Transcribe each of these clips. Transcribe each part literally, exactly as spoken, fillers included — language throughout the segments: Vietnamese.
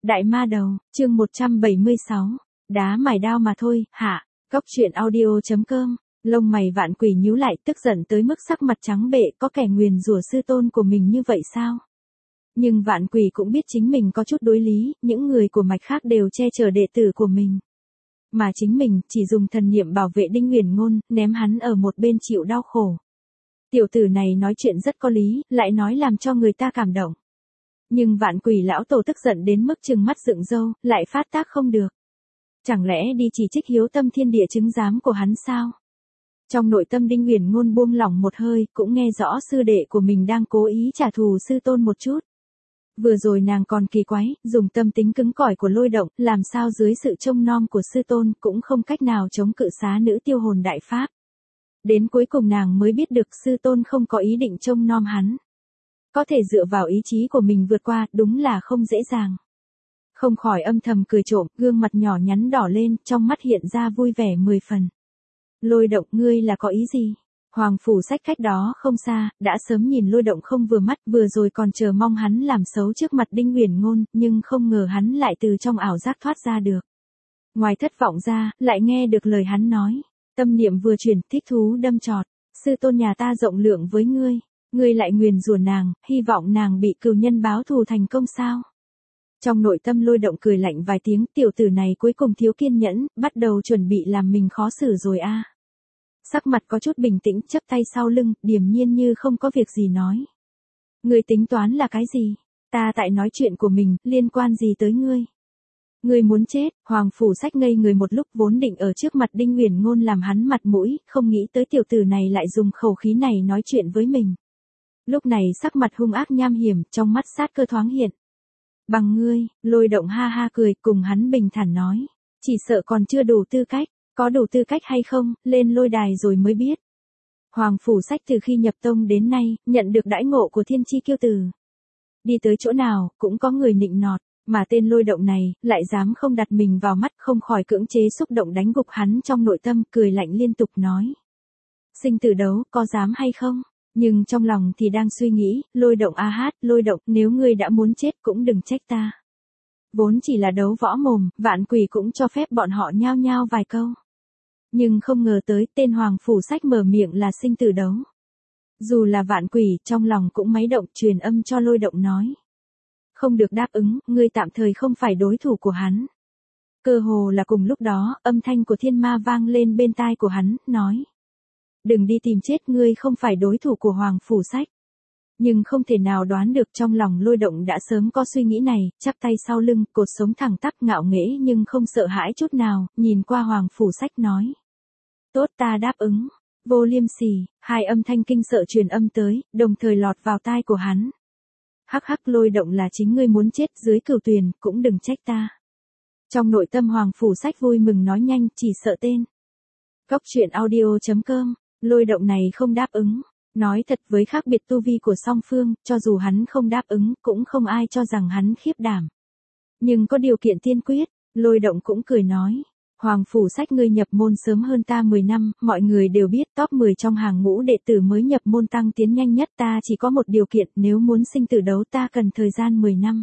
Đại ma đầu, chương một trăm bảy mươi sáu. Đá mài đao mà thôi, hạ. Cóc truyện audio.com. Lông mày Vạn Quỷ nhíu lại, tức giận tới mức sắc mặt trắng bệ, có kẻ nguyền rủa sư tôn của mình như vậy sao? Nhưng Vạn Quỷ cũng biết chính mình có chút đối lý, những người của mạch khác đều che chở đệ tử của mình. Mà chính mình, chỉ dùng thần niệm bảo vệ Đinh Uyển Ngôn, ném hắn ở một bên chịu đau khổ. Tiểu tử này nói chuyện rất có lý, lại nói làm cho người ta cảm động. Nhưng Vạn Quỷ lão tổ tức giận đến mức trừng mắt dựng râu, lại phát tác không được. Chẳng lẽ đi chỉ trích hiếu tâm thiên địa chứng giám của hắn sao? Trong nội tâm Đinh Uyển Ngôn buông lỏng một hơi, cũng nghe rõ sư đệ của mình đang cố ý trả thù sư tôn một chút. Vừa rồi nàng còn kỳ quái, dùng tâm tính cứng cỏi của Lôi Động, làm sao dưới sự trông nom của sư tôn cũng không cách nào chống cự xá nữ tiêu hồn đại pháp. Đến cuối cùng nàng mới biết được sư tôn không có ý định trông nom hắn. Có thể dựa vào ý chí của mình vượt qua, đúng là không dễ dàng. Không khỏi âm thầm cười trộm, gương mặt nhỏ nhắn đỏ lên, trong mắt hiện ra vui vẻ mười phần. Lôi Động, ngươi là có ý gì? Hoàng phủ sách cách đó không xa, đã sớm nhìn Lôi Động không vừa mắt, vừa rồi còn chờ mong hắn làm xấu trước mặt Đinh Uyển Ngôn, nhưng không ngờ hắn lại từ trong ảo giác thoát ra được. Ngoài thất vọng ra, lại nghe được lời hắn nói. Tâm niệm vừa chuyển, thích thú đâm chọt. Sư tôn nhà ta rộng lượng với ngươi. Ngươi lại nguyền rủa nàng, hy vọng nàng bị cừu nhân báo thù thành công sao? Trong nội tâm Lôi Động cười lạnh vài tiếng, tiểu tử này cuối cùng thiếu kiên nhẫn, bắt đầu chuẩn bị làm mình khó xử rồi a. À. Sắc mặt có chút bình tĩnh, chắp tay sau lưng, điềm nhiên như không có việc gì nói. Ngươi tính toán là cái gì? Ta tại nói chuyện của mình, liên quan gì tới ngươi? Ngươi muốn chết? Hoàng phủ sách ngây người một lúc, vốn định ở trước mặt Đinh Uyển Ngôn làm hắn mặt mũi, không nghĩ tới tiểu tử này lại dùng khẩu khí này nói chuyện với mình. Lúc này sắc mặt hung ác nham hiểm, trong mắt sát cơ thoáng hiện. Bằng ngươi, Lôi Động ha ha cười, cùng hắn bình thản nói. Chỉ sợ còn chưa đủ tư cách, có đủ tư cách hay không, lên lôi đài rồi mới biết. Hoàng phủ sách từ khi nhập tông đến nay, nhận được đãi ngộ của thiên chi kiêu tử. Đi tới chỗ nào, cũng có người nịnh nọt, mà tên Lôi Động này, lại dám không đặt mình vào mắt, không khỏi cưỡng chế xúc động đánh gục hắn trong nội tâm, cười lạnh liên tục nói. Sinh tử đấu, có dám hay không? Nhưng trong lòng thì đang suy nghĩ, Lôi Động a hát, Lôi Động, nếu ngươi đã muốn chết cũng đừng trách ta. Vốn chỉ là đấu võ mồm, Vạn Quỷ cũng cho phép bọn họ nhao nhao vài câu. Nhưng không ngờ tới, tên Hoàng phủ sách mở miệng là sinh tử đấu. Dù là Vạn Quỷ, trong lòng cũng máy động, truyền âm cho Lôi Động nói. Không được đáp ứng, ngươi tạm thời không phải đối thủ của hắn. Cơ hồ là cùng lúc đó, âm thanh của thiên ma vang lên bên tai của hắn, nói. Đừng đi tìm chết, ngươi không phải đối thủ của Hoàng phủ sách. Nhưng không thể nào đoán được, trong lòng Lôi Động đã sớm có suy nghĩ này, chắp tay sau lưng, cột sống thẳng tắp ngạo nghễ nhưng không sợ hãi chút nào, nhìn qua Hoàng phủ sách nói. Tốt, ta đáp ứng. Vô liêm sỉ, hai âm thanh kinh sợ truyền âm tới, đồng thời lọt vào tai của hắn. Hắc hắc, Lôi Động là chính ngươi muốn chết dưới cửu tuyền, cũng đừng trách ta. Trong nội tâm Hoàng phủ sách vui mừng nói nhanh, chỉ sợ tên. Cóc truyện audio.com. Lôi Động này không đáp ứng. Nói thật, với khác biệt tu vi của song phương, cho dù hắn không đáp ứng, cũng không ai cho rằng hắn khiếp đảm. Nhưng có điều kiện tiên quyết, Lôi Động cũng cười nói. Hoàng phủ sách ngươi nhập môn sớm hơn ta mười năm, mọi người đều biết top mười trong hàng ngũ đệ tử mới nhập môn tăng tiến nhanh nhất, ta chỉ có một điều kiện, nếu muốn sinh tử đấu ta cần thời gian mười năm.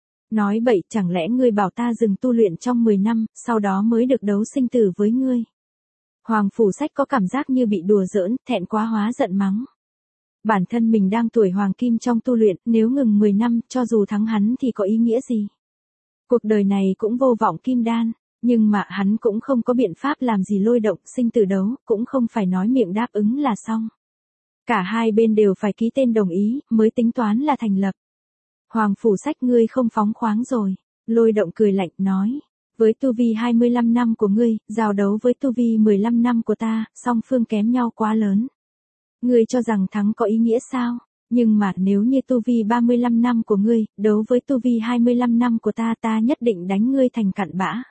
Nói bậy, chẳng lẽ ngươi bảo ta dừng tu luyện trong mười năm, sau đó mới được đấu sinh tử với ngươi? Hoàng phủ sách có cảm giác như bị đùa giỡn, thẹn quá hóa giận mắng. Bản thân mình đang tuổi hoàng kim trong tu luyện, nếu ngừng mười năm, cho dù thắng hắn thì có ý nghĩa gì? Cuộc đời này cũng vô vọng kim đan, nhưng mà hắn cũng không có biện pháp làm gì Lôi Động, sinh tử đấu, cũng không phải nói miệng đáp ứng là xong. Cả hai bên đều phải ký tên đồng ý, mới tính toán là thành lập. Hoàng phủ sách ngươi không phóng khoáng rồi, Lôi Động cười lạnh nói. Với tu vi hai mươi lăm năm của ngươi, giao đấu với tu vi mười lăm năm của ta, song phương kém nhau quá lớn. Ngươi cho rằng thắng có ý nghĩa sao? Nhưng mà nếu như tu vi ba mươi lăm năm của ngươi, đấu với tu vi hai mươi lăm năm của ta, ta nhất định đánh ngươi thành cặn bã.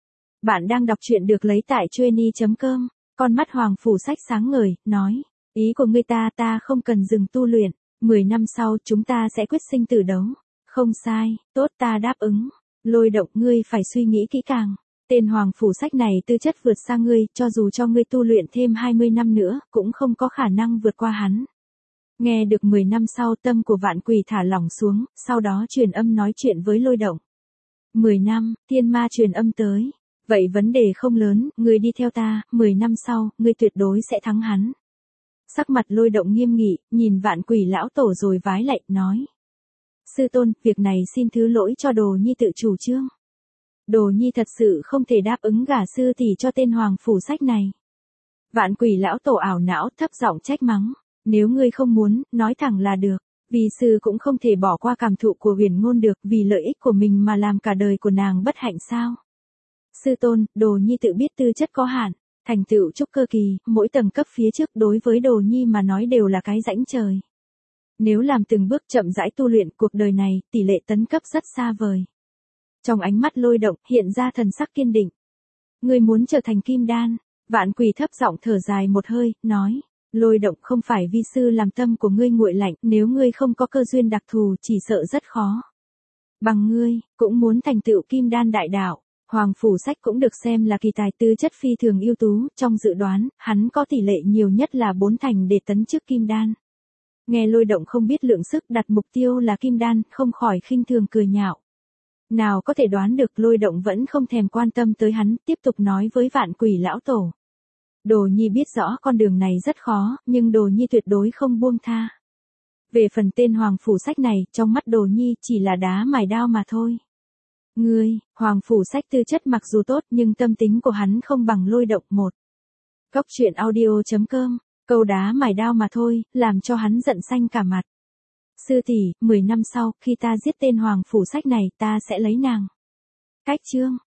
Bạn đang đọc truyện được lấy tại chueny chấm com. Con mắt Hoàng phủ sách sáng ngời, nói. Ý của ngươi ta ta không cần dừng tu luyện. mười năm sau chúng ta sẽ quyết sinh tử đấu. Không sai, tốt, ta đáp ứng. Lôi Động, ngươi phải suy nghĩ kỹ càng. Tên Hoàng phủ sách này tư chất vượt xa ngươi, cho dù cho ngươi tu luyện thêm hai mươi năm nữa, cũng không có khả năng vượt qua hắn. Nghe được mười năm sau, tâm của Vạn Quỷ thả lỏng xuống, sau đó truyền âm nói chuyện với Lôi Động. mười năm, thiên ma truyền âm tới. Vậy vấn đề không lớn, ngươi đi theo ta, mười năm sau, ngươi tuyệt đối sẽ thắng hắn. Sắc mặt Lôi Động nghiêm nghị, nhìn Vạn Quỷ lão tổ rồi vái lạy, nói. Sư tôn, việc này xin thứ lỗi cho Đồ Nhi tự chủ trương. Đồ Nhi thật sự không thể đáp ứng gả sư tỷ cho tên hoàng phủ sách này. Vạn Quỷ lão tổ ảo não thấp giọng trách mắng. Nếu ngươi không muốn, nói thẳng là được. Vì sư cũng không thể bỏ qua cảm thụ của huyền ngôn được, vì lợi ích của mình mà làm cả đời của nàng bất hạnh sao. Sư tôn, Đồ Nhi tự biết tư chất có hạn, thành tựu trúc cơ kỳ, mỗi tầng cấp phía trước đối với Đồ Nhi mà nói đều là cái rãnh trời. Nếu làm từng bước chậm rãi tu luyện cuộc đời này, tỷ lệ tấn cấp rất xa vời. Trong ánh mắt Lôi Động hiện ra thần sắc kiên định. Ngươi muốn trở thành kim đan. Vạn Quỷ thấp giọng thở dài một hơi, nói. Lôi Động, không phải vi sư làm tâm của ngươi nguội lạnh, nếu ngươi không có cơ duyên đặc thù chỉ sợ rất khó. Bằng ngươi, cũng muốn thành tựu kim đan đại đạo. Hoàng phủ sách cũng được xem là kỳ tài tư chất phi thường ưu tú, trong dự đoán, hắn có tỷ lệ nhiều nhất là bốn thành để tấn chức kim đan. Nghe Lôi Động không biết lượng sức đặt mục tiêu là kim đan, không khỏi khinh thường cười nhạo. Nào có thể đoán được Lôi Động vẫn không thèm quan tâm tới hắn, tiếp tục nói với Vạn Quỷ lão tổ. Đồ Nhi biết rõ con đường này rất khó, nhưng Đồ Nhi tuyệt đối không buông tha. Về phần tên Hoàng phủ sách này, trong mắt Đồ Nhi chỉ là đá mài đao mà thôi. Ngươi, Hoàng phủ sách tư chất mặc dù tốt nhưng tâm tính của hắn không bằng Lôi Động một. Cốc truyện audio chấm com, câu đá mài đao mà thôi, làm cho hắn giận xanh cả mặt. Sư tỷ, mười năm sau, khi ta giết tên Hoàng phủ sách này, ta sẽ lấy nàng. Cách chương.